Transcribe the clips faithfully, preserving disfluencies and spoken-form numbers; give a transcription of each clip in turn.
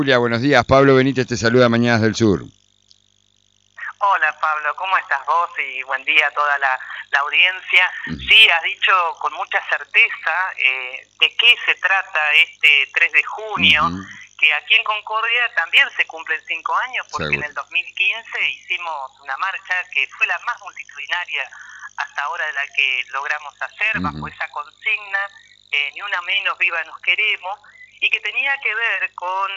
Julia, buenos días. Pablo Benítez te saluda, Mañanas del Sur. Hola Pablo, ¿cómo estás vos? Y buen día a toda la, la audiencia. Sí, has dicho con mucha certeza eh, de qué se trata este tres de junio, uh-huh. que aquí en Concordia también se cumplen cinco años, porque Seguro. En el dos mil quince hicimos una marcha que fue la más multitudinaria hasta ahora de la que logramos hacer, uh-huh. bajo esa consigna, eh, ni una menos, viva nos queremos, y que tenía que ver con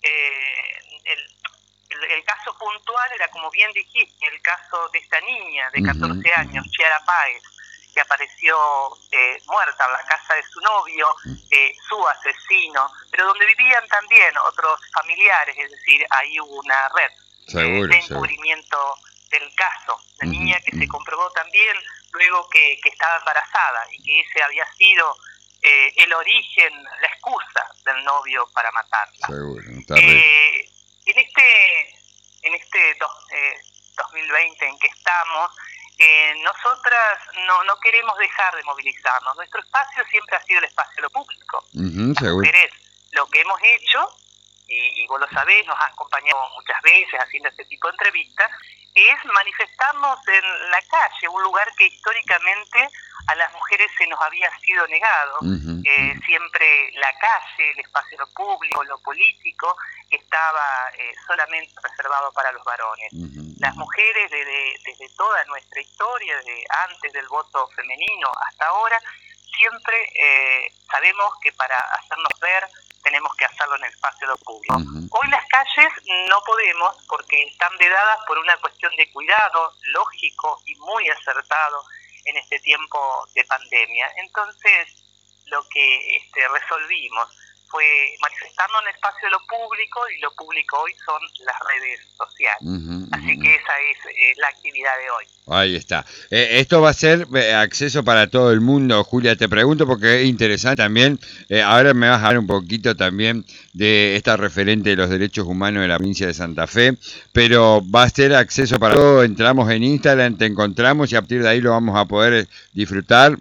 eh, el... El, el caso puntual era, como bien dijiste, el caso de esta niña de catorce uh-huh. años, Chiara Páez, que apareció eh, muerta en la casa de su novio, eh, su asesino, pero donde vivían también otros familiares, es decir, ahí hubo una red seguro, eh, de encubrimiento seguro. del caso. La uh-huh. niña que uh-huh. se comprobó también luego que, que estaba embarazada y que ese había sido eh, el origen, la excusa del novio para matarla. Seguro, eh, En este, en este dos, eh, dos mil veinte en que estamos, eh, nosotras no, no queremos dejar de movilizarnos. Nuestro espacio siempre ha sido el espacio de lo público. Uh-huh, Las mujeres, lo que hemos hecho, y, y vos lo sabés, nos han acompañado muchas veces haciendo este tipo de entrevistas, es manifestarnos en la calle, un lugar que históricamente a las mujeres se nos había sido negado. Uh-huh. Eh, siempre la calle, el espacio público, lo político, estaba eh, solamente reservado para los varones. Uh-huh. Las mujeres, desde, desde toda nuestra historia, desde antes del voto femenino hasta ahora, siempre eh, sabemos que para hacernos ver tenemos que hacerlo en el espacio de lo público. Uh-huh. Hoy las calles no podemos porque están vedadas por una cuestión de cuidado lógico y muy acertado en este tiempo de pandemia. Entonces, lo que este, resolvimos fue manifestarnos en el espacio de lo público, y lo público hoy son las redes sociales. Uh-huh, Así uh-huh. que esa es eh, la actividad de hoy. Ahí está. Eh, esto va a ser eh, acceso para todo el mundo, Julia, te pregunto porque es interesante también. Eh, ahora me vas a hablar un poquito también de esta referente de los derechos humanos de la provincia de Santa Fe, pero va a ser acceso para todo. Entramos en Instagram, te encontramos y a partir de ahí lo vamos a poder disfrutar.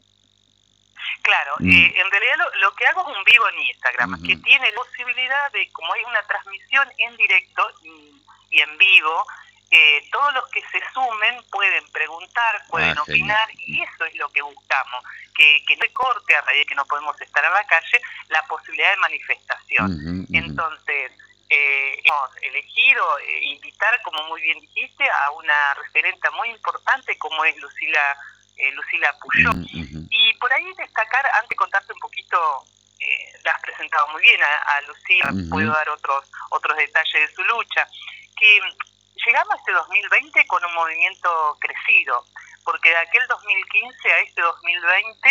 Claro, mm. eh, en realidad lo, lo que hago es un vivo en Instagram, uh-huh. que tiene la posibilidad de, como hay una transmisión en directo y, y en vivo, eh, todos los que se sumen pueden preguntar, pueden ah, opinar, genial. Y eso es lo que buscamos, que, que no se corte a raíz de que no podemos estar en la calle, la posibilidad de manifestación. Uh-huh, uh-huh. Entonces, eh, hemos elegido eh, invitar, como muy bien dijiste, a una referente muy importante como es Lucila Eh, Lucila Puyol, uh-huh. y por ahí destacar, antes de contarte un poquito, eh, la has presentado muy bien a, a Lucila, uh-huh. puedo dar otros otros detalles de su lucha, que llegamos a este dos mil veinte con un movimiento crecido, porque de aquel dos mil quince a este dos mil veinte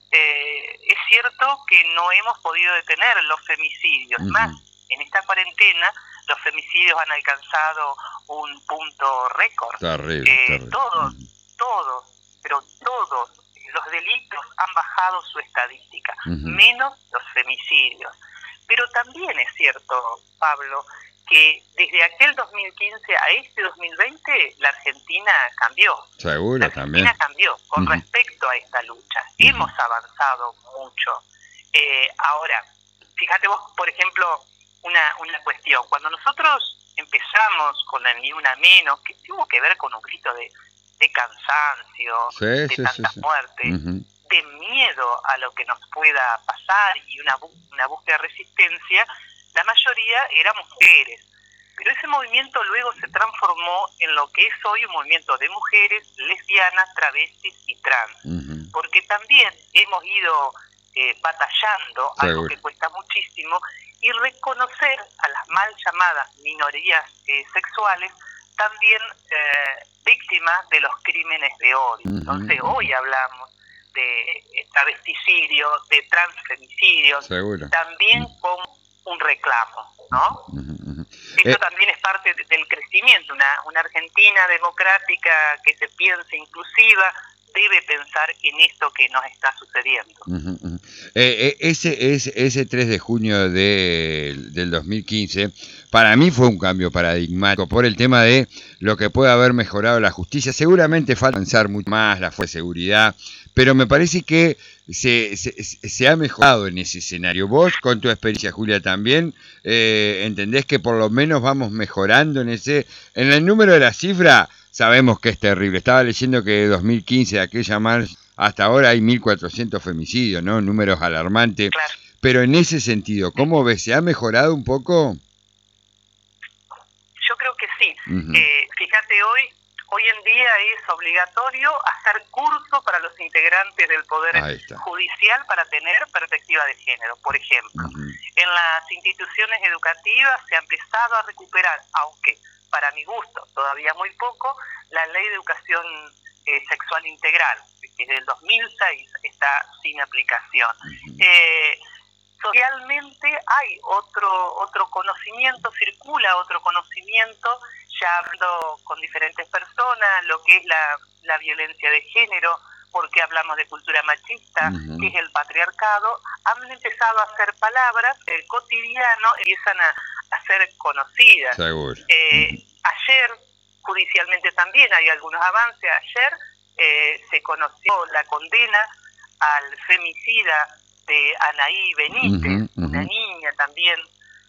eh, es cierto que no hemos podido detener los femicidios, uh-huh. más en esta cuarentena los femicidios han alcanzado un punto récord. Terrible, eh, terrible. Todos, uh-huh. todos pero todos los delitos han bajado su estadística, uh-huh. menos los femicidios. Pero también es cierto, Pablo, que desde aquel dos mil quince a este dos mil veinte la Argentina cambió. Seguro, la Argentina también. cambió con uh-huh. respecto a esta lucha. Uh-huh. Hemos avanzado mucho. Eh, ahora, fíjate vos, por ejemplo, una, una cuestión. Cuando nosotros empezamos con el Ni Una Menos, que tuvo que ver con un grito de... de cansancio, sí, de sí, tanta sí, sí. muerte, uh-huh. de miedo a lo que nos pueda pasar y una, bu- una búsqueda de resistencia, la mayoría éramos mujeres. Pero ese movimiento luego se transformó en lo que es hoy un movimiento de mujeres, lesbianas, travestis y trans. Uh-huh. Porque también hemos ido eh, batallando, Seguro. algo que cuesta muchísimo, y reconocer a las mal llamadas minorías eh, sexuales también eh, víctimas de los crímenes de odio. Uh-huh. Entonces hoy hablamos de travesticidios, de transfemicidios, Seguro. también uh-huh. como un reclamo, ¿no? Uh-huh. Eso eh. también es parte de, del crecimiento. Una, una Argentina democrática que se piense inclusiva debe pensar en esto que nos está sucediendo. Uh-huh. Eh, eh, ese, ese, ese tres de junio de, del dos mil quince, para mí fue un cambio paradigmático por el tema de lo que puede haber mejorado la justicia. Seguramente falta avanzar mucho más la fuerza de seguridad, pero me parece que se, se, se ha mejorado en ese escenario. Vos, con tu experiencia, Julia, también eh, entendés que por lo menos vamos mejorando en ese, en el número de la cifra. Sabemos que es terrible. Estaba leyendo que de dos mil quince, de aquella marcha, hasta ahora hay mil cuatrocientos femicidios, ¿no? Números alarmantes. Claro. Pero en ese sentido, ¿cómo ves? ¿Se ha mejorado un poco? Yo creo que sí. Uh-huh. Eh, fíjate, hoy hoy en día es obligatorio hacer curso para los integrantes del Poder Judicial para tener perspectiva de género, por ejemplo. Uh-huh. En las instituciones educativas se ha empezado a recuperar, aunque para mi gusto todavía muy poco, la Ley de Educación eh, Sexual Integral, que desde el dos mil seis está sin aplicación. Uh-huh. Eh, socialmente hay otro otro conocimiento, circula otro conocimiento, ya hablando con diferentes personas, lo que es la, la violencia de género, porque hablamos de cultura machista, uh-huh. que es el patriarcado, han empezado a hacer palabras, el cotidiano empiezan a, a ser conocidas. Seguro. Eh, uh-huh. Ayer, judicialmente también hay algunos avances, ayer eh, se conoció la condena al femicida de Anaí Benítez, uh-huh, uh-huh. una niña también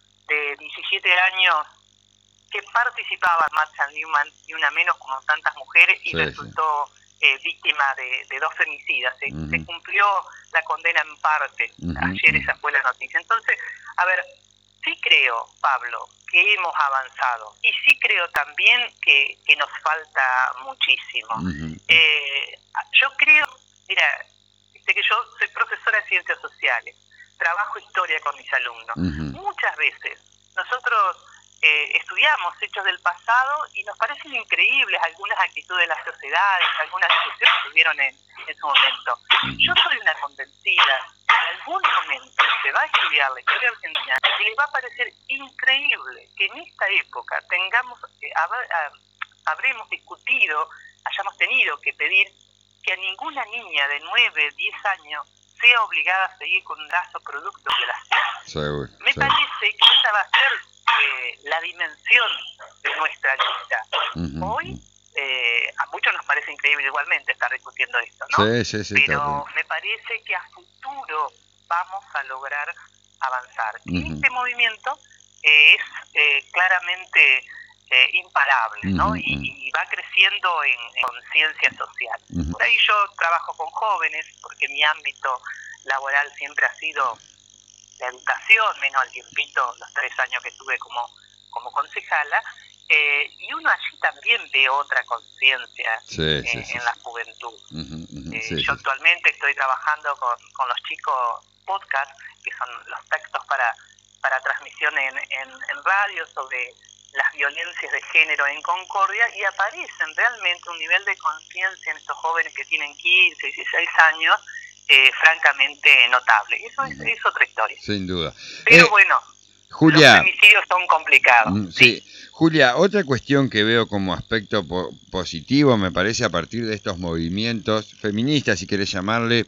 de diecisiete años que participaba en Marcha Ni Una, Ni Una Menos como tantas mujeres y sí, resultó sí. Eh, víctima de, de dos femicidas. Se, uh-huh. se cumplió la condena en parte. Uh-huh. Ayer esa fue la noticia. Entonces, a ver, sí creo, Pablo, que hemos avanzado y sí creo también que, que nos falta muchísimo. Uh-huh. Eh, yo creo, mira, que yo soy profesora de Ciencias Sociales, trabajo historia con mis alumnos. Uh-huh. Muchas veces nosotros eh, estudiamos hechos del pasado y nos parecen increíbles algunas actitudes de las sociedades, algunas discusiones que tuvieron en, en su momento. Uh-huh. Yo soy una convencida, en algún momento se va a estudiar la historia argentina y les va a parecer increíble que en esta época tengamos, eh, hab- hab- habremos discutido, hayamos tenido que pedir que a ninguna niña de nueve, diez años sea obligada a seguir con un lazo producto de violación. Seguro, Me seguro. parece que esa va a ser eh, la dimensión de nuestra lucha. Uh-huh. Hoy, eh, a muchos nos parece increíble igualmente estar discutiendo esto, ¿no? Sí, sí, sí, pero me parece que a futuro vamos a lograr avanzar. Uh-huh. Y este movimiento eh, es eh, claramente Eh, imparable, ¿no? Uh-huh. Y, y va creciendo en, en conciencia social. Uh-huh. Por ahí yo trabajo con jóvenes, porque mi ámbito laboral siempre ha sido la educación, menos el tiempito, los tres años que estuve como, como concejala, eh, y uno allí también ve otra conciencia sí, eh, sí, sí, en sí. la juventud. Uh-huh. Uh-huh. Eh, sí, yo sí. actualmente estoy trabajando con, con los chicos podcast, que son los textos para, para transmisión en, en, en radio sobre las violencias de género en Concordia, y aparecen realmente un nivel de conciencia en estos jóvenes que tienen quince, dieciséis años, eh, francamente notable. Eso es, es otra historia. Sin duda. Pero eh, bueno, Julia, los femicidios son complicados. Mm, Sí. Julia, otra cuestión que veo como aspecto po- positivo, me parece, a partir de estos movimientos feministas, si querés llamarle,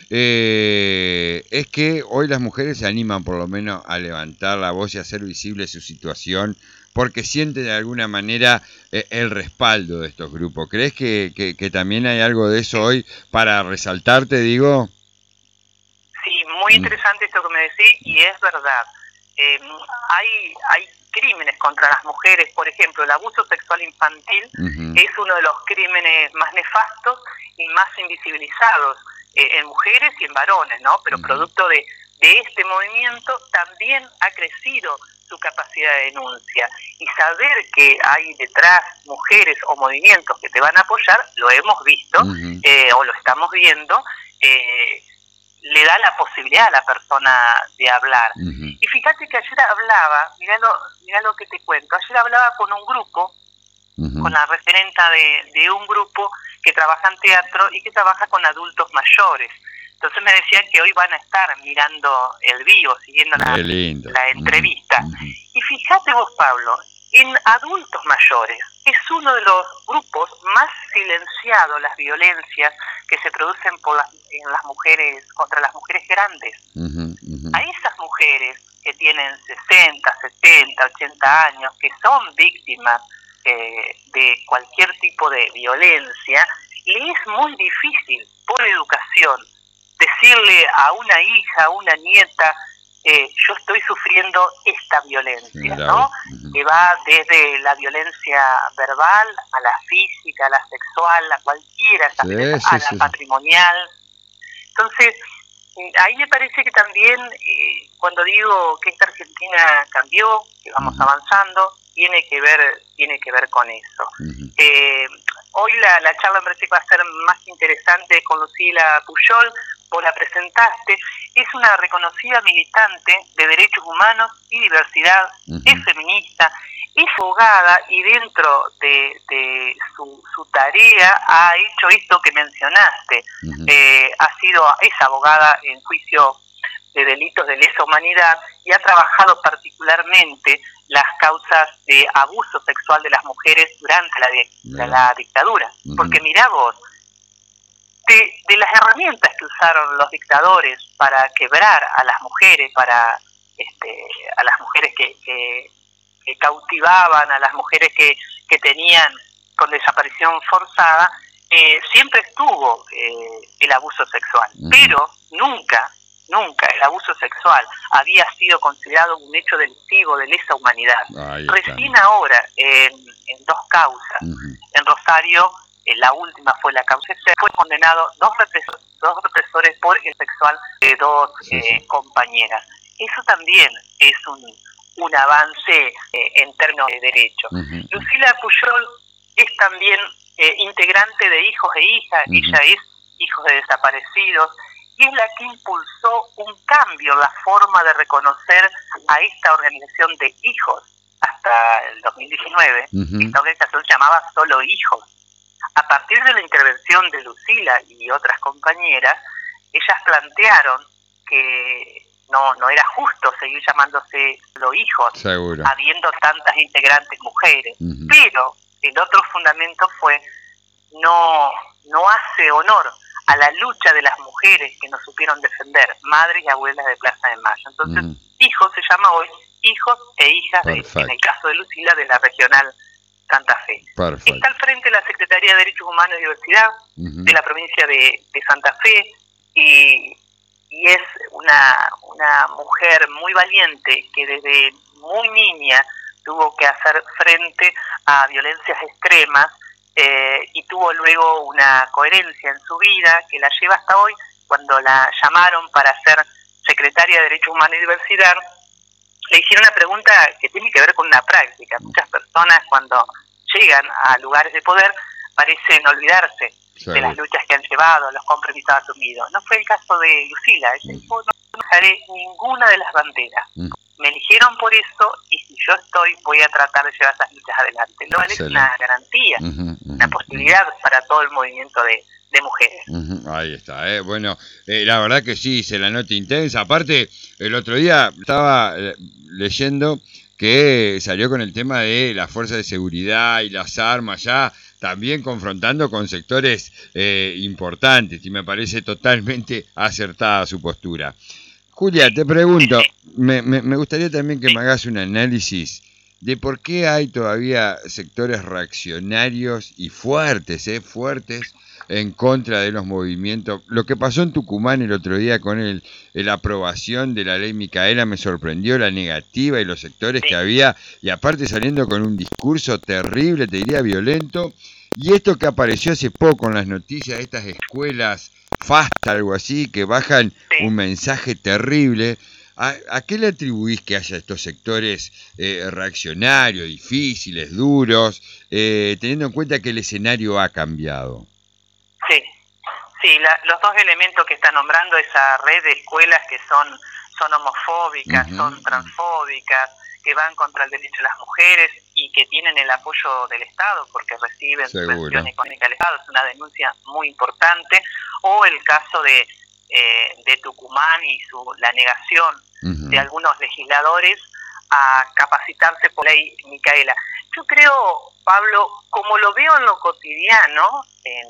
eh, es que hoy las mujeres se animan por lo menos a levantar la voz y a hacer visible su situación, porque sienten de alguna manera eh, el respaldo de estos grupos. ¿Crees que, que, que también hay algo de eso hoy para resaltarte, digo? Sí, muy interesante esto que me decís, y es verdad. Eh, hay, hay crímenes contra las mujeres, por ejemplo, el abuso sexual infantil Uh-huh. es uno de los crímenes más nefastos y más invisibilizados eh, en mujeres y en varones, ¿no? Pero Uh-huh. producto de, de este movimiento también ha crecido su capacidad de denuncia, y saber que hay detrás mujeres o movimientos que te van a apoyar, lo hemos visto Uh-huh. eh, o lo estamos viendo, eh, le da la posibilidad a la persona de hablar. Uh-huh. Y fíjate que ayer hablaba, mirá lo, mirá lo que te cuento, ayer hablaba con un grupo, Uh-huh. con la referenta de, de un grupo que trabaja en teatro y que trabaja con adultos mayores. Entonces me decían que hoy van a estar mirando el vivo, siguiendo la, Qué lindo. la entrevista. Uh-huh. Y fíjate vos, Pablo, en adultos mayores. Es uno de los grupos más silenciados, las violencias que se producen por las, en las mujeres, contra las mujeres grandes. Uh-huh, uh-huh. A esas mujeres que tienen sesenta, setenta, ochenta años, que son víctimas eh, de cualquier tipo de violencia, le es muy difícil, por educación, decirle a una hija, a una nieta, eh, yo estoy sufriendo esta violencia, ¿no? Uh-huh. Que va desde la violencia verbal a la física, a la sexual, a cualquiera, sí, sí, a la sí. patrimonial. Entonces, ahí me parece que también, eh, cuando digo que esta Argentina cambió, que vamos uh-huh. avanzando, tiene que ver tiene que ver con eso. Uh-huh. Eh, hoy la, la charla me parece que va a ser más interesante con Lucila Pujol. Vos la presentaste, es una reconocida militante de derechos humanos y diversidad, uh-huh. es feminista, es abogada y dentro de, de su, su tarea ha hecho esto que mencionaste. Uh-huh. Eh, ha sido, es abogada en juicio de delitos de lesa humanidad y ha trabajado particularmente las causas de abuso sexual de las mujeres durante la, de, la dictadura. Uh-huh. Porque mirá vos, De, de las herramientas que usaron los dictadores para quebrar a las mujeres, para este, a las mujeres que, que, que cautivaban, a las mujeres que, que tenían con desaparición forzada, eh, siempre estuvo eh, el abuso sexual. Uh-huh. Pero nunca, nunca el abuso sexual había sido considerado un hecho delictivo de lesa humanidad. Recién ahora, en, en dos causas, uh-huh. en Rosario, la última fue la causa, fue condenado dos represores, dos represores por el sexual de dos sí, eh, sí. compañeras. Eso también es un, un avance eh, en términos de derechos. Uh-huh. Lucila Pujol es también eh, integrante de Hijos e Hijas, uh-huh. ella es Hijos de Desaparecidos, y es la que impulsó un cambio en la forma de reconocer a esta organización de hijos. Hasta el dos mil diecinueve, uh-huh. esta organización se llamaba Solo Hijos. A partir de la intervención de Lucila y otras compañeras, ellas plantearon que no no era justo seguir llamándose los hijos, seguro, habiendo tantas integrantes mujeres. Uh-huh. Pero el otro fundamento fue no no hace honor a la lucha de las mujeres que nos supieron defender, madres y abuelas de Plaza de Mayo. Entonces, uh-huh. hijos se llama hoy Hijos e Hijas, de, en el caso de Lucila, de la regional Santa Fe. Perfecto. Está al frente la Secretaría de Derechos Humanos y Diversidad uh-huh. de la provincia de, de Santa Fe y, y es una, una mujer muy valiente que desde muy niña tuvo que hacer frente a violencias extremas eh, y tuvo luego una coherencia en su vida que la lleva hasta hoy. Cuando la llamaron para ser Secretaria de Derechos Humanos y Diversidad, le hicieron una pregunta que tiene que ver con una práctica. Muchas personas cuando llegan a lugares de poder parecen olvidarse sí. de las luchas que han llevado, los compromisos asumidos. No fue el caso de Lucila. Ella dijo, no dejaré ninguna de las banderas. Mm. Me eligieron por eso y si yo estoy voy a tratar de llevar esas luchas adelante. Lo cual es una garantía, uh-huh, uh-huh, una posibilidad uh-huh. para todo el movimiento de, de mujeres. Uh-huh. Ahí está, eh. bueno, eh, la verdad que sí, se la nota intensa. Aparte, el otro día estaba eh, leyendo que salió con el tema de las fuerzas de seguridad y las armas ya, también confrontando con sectores eh, importantes, y me parece totalmente acertada su postura. Julia, te pregunto, me, me, me gustaría también que me hagas un análisis de por qué hay todavía sectores reaccionarios y fuertes, eh, fuertes, en contra de los movimientos. Lo que pasó en Tucumán el otro día con el, la aprobación de la ley Micaela me sorprendió, la negativa y los sectores que había, y aparte saliendo con un discurso terrible, te diría violento, y esto que apareció hace poco en las noticias de estas escuelas FASTA, algo así, que bajan sí. un mensaje terrible. ¿A, ¿A qué le atribuís que haya estos sectores eh, reaccionarios, difíciles, duros, eh, teniendo en cuenta que el escenario ha cambiado? Sí, sí, la, los dos elementos que está nombrando, esa red de escuelas que son, son homofóbicas, uh-huh. son transfóbicas, que van contra el derecho de las mujeres y que tienen el apoyo del Estado porque reciben subvención económica del Estado, es una denuncia muy importante, o el caso de, eh, de Tucumán y su la negación uh-huh. de algunos legisladores a capacitarse por ahí, Micaela. Yo creo, Pablo, como lo veo en lo cotidiano, en,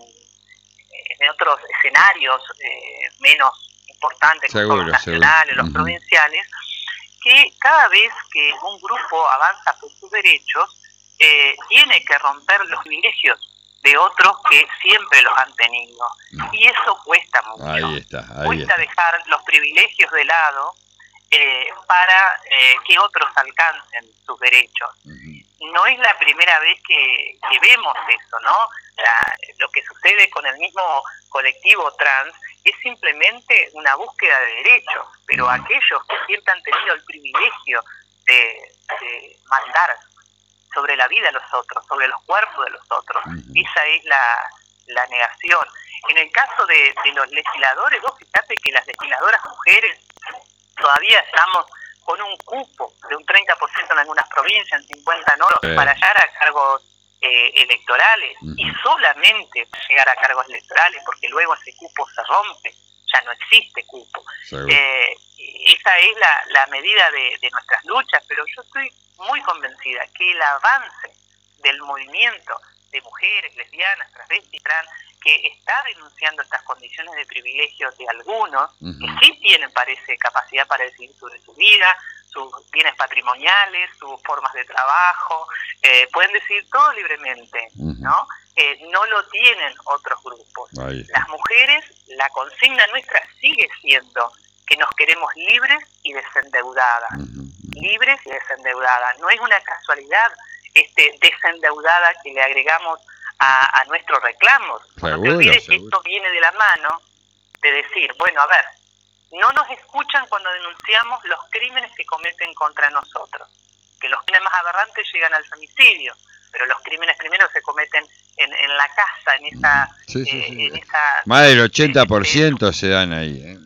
en otros escenarios eh, menos importantes, como seguro, los nacionales, seguro. los uh-huh. provinciales, que cada vez que un grupo avanza por sus derechos, eh, tiene que romper los privilegios de otros que siempre los han tenido. Y eso cuesta mucho. Ahí está, ahí cuesta está. dejar los privilegios de lado eh, para eh, que otros alcancen sus derechos. Uh-huh. No es la primera vez que, que vemos eso, ¿no? La, lo que sucede con el mismo colectivo trans es simplemente una búsqueda de derechos, pero uh-huh. aquellos que siempre han tenido el privilegio de, de mandar sobre la vida de los otros, sobre los cuerpos de los otros. Uh-huh. Esa es la, la negación. En el caso de, de los legisladores, vos fíjate que las legisladoras mujeres todavía estamos con un cupo de un treinta por ciento en algunas provincias, en cincuenta en otros, para llegar a cargos eh, electorales. Uh-huh. Y solamente llegar a cargos electorales, porque luego ese cupo se rompe, ya no existe cupo. Eh, esa es la, la medida de, de nuestras luchas, pero yo estoy muy convencida que el avance del movimiento de mujeres, lesbianas, travestis, trans, que está denunciando estas condiciones de privilegio de algunos, uh-huh. que sí tienen, parece, capacidad para decidir sobre su vida, sus bienes patrimoniales, sus formas de trabajo, eh, pueden decidir todo libremente, uh-huh. ¿no? Eh, no lo tienen otros grupos. Las mujeres, la consigna nuestra sigue siendo que nos queremos libres y desendeudadas. Uh-huh. Libres y desendeudadas. No es una casualidad este desendeudada que le agregamos a, a nuestros reclamos. Seguro, no te olvides seguro. que esto viene de la mano de decir, bueno, a ver, no nos escuchan cuando denunciamos los crímenes que cometen contra nosotros, que los crímenes más aberrantes llegan al femicidio, pero los crímenes primero se cometen en, en la casa, en esa... Sí, sí, sí. Eh, en esa más del ochenta por ciento este, se dan ahí. ¿eh?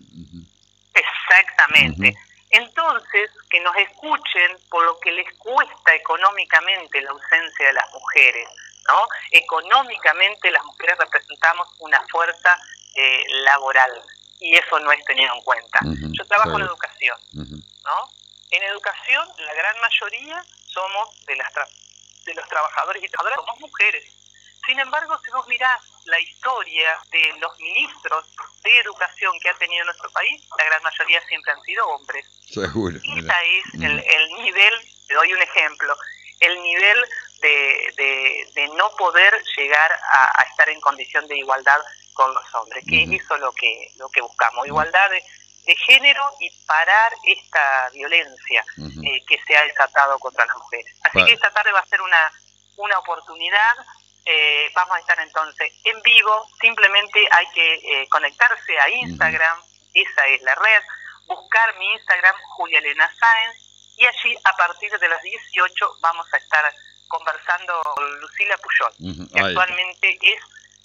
Exactamente. Uh-huh. Entonces, que nos escuchen por lo que les cuesta económicamente la ausencia de las mujeres, ¿no? Económicamente las mujeres representamos una fuerza eh, laboral y eso no es tenido en cuenta. Uh-huh. Yo trabajo sí. en educación, uh-huh. ¿no? En educación la gran mayoría somos de, las tra- de los trabajadores y trabajadoras, somos mujeres. Sin embargo, si vos mirás la historia de los ministros de educación que ha tenido nuestro país, la gran mayoría siempre han sido hombres. Seguro. Ese es el, el nivel, te doy un ejemplo, el nivel de, de, de no poder llegar a, a estar en condición de igualdad con los hombres, que uh-huh. eso es lo que, lo que buscamos, igualdad de, de género y parar esta violencia uh-huh. eh, que se ha desatado contra las mujeres. Así vale. que esta tarde va a ser una, una oportunidad. Eh, vamos a estar entonces en vivo, simplemente hay que eh, conectarse a Instagram, uh-huh. esa es la red, buscar mi Instagram, Julia Elena Sáenz, y allí a partir de las dieciocho vamos a estar conversando con Lucila Puyol, uh-huh. que actualmente es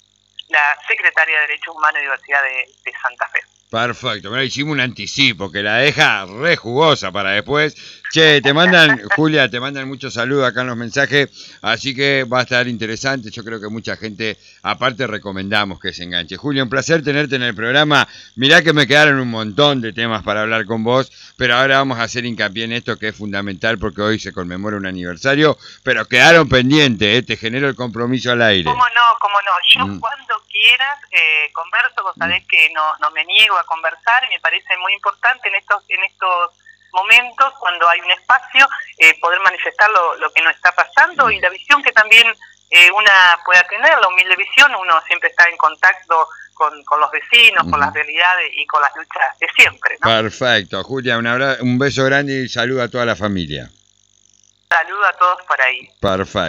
la secretaria de Derechos Humanos y Diversidad de, de Santa Fe. Perfecto, mira, hicimos un anticipo que la deja re jugosa para después. Che, te mandan, Julia, te mandan muchos saludos acá en los mensajes, así que va a estar interesante. Yo creo que mucha gente, aparte, recomendamos que se enganche. Julia, un placer tenerte en el programa. Mirá que me quedaron un montón de temas para hablar con vos, pero ahora vamos a hacer hincapié en esto que es fundamental porque hoy se conmemora un aniversario, pero quedaron pendientes, ¿eh? Te genero el compromiso al aire. ¿Cómo no? ¿Cómo no? Yo mm. cuando quieras eh, converso, vos sabés mm. que no, no me niego a conversar y me parece muy importante en estos en estos momentos, cuando hay un espacio, eh, poder manifestar lo, lo que nos está pasando mm. y la visión que también eh, una pueda tener, la humilde visión. Uno siempre está en contacto con, con los vecinos, mm. con las realidades y con las luchas de siempre, ¿no? Perfecto, Julia, un, abrazo, un beso grande y saludo a toda la familia. Saludo a todos por ahí. Perfecto.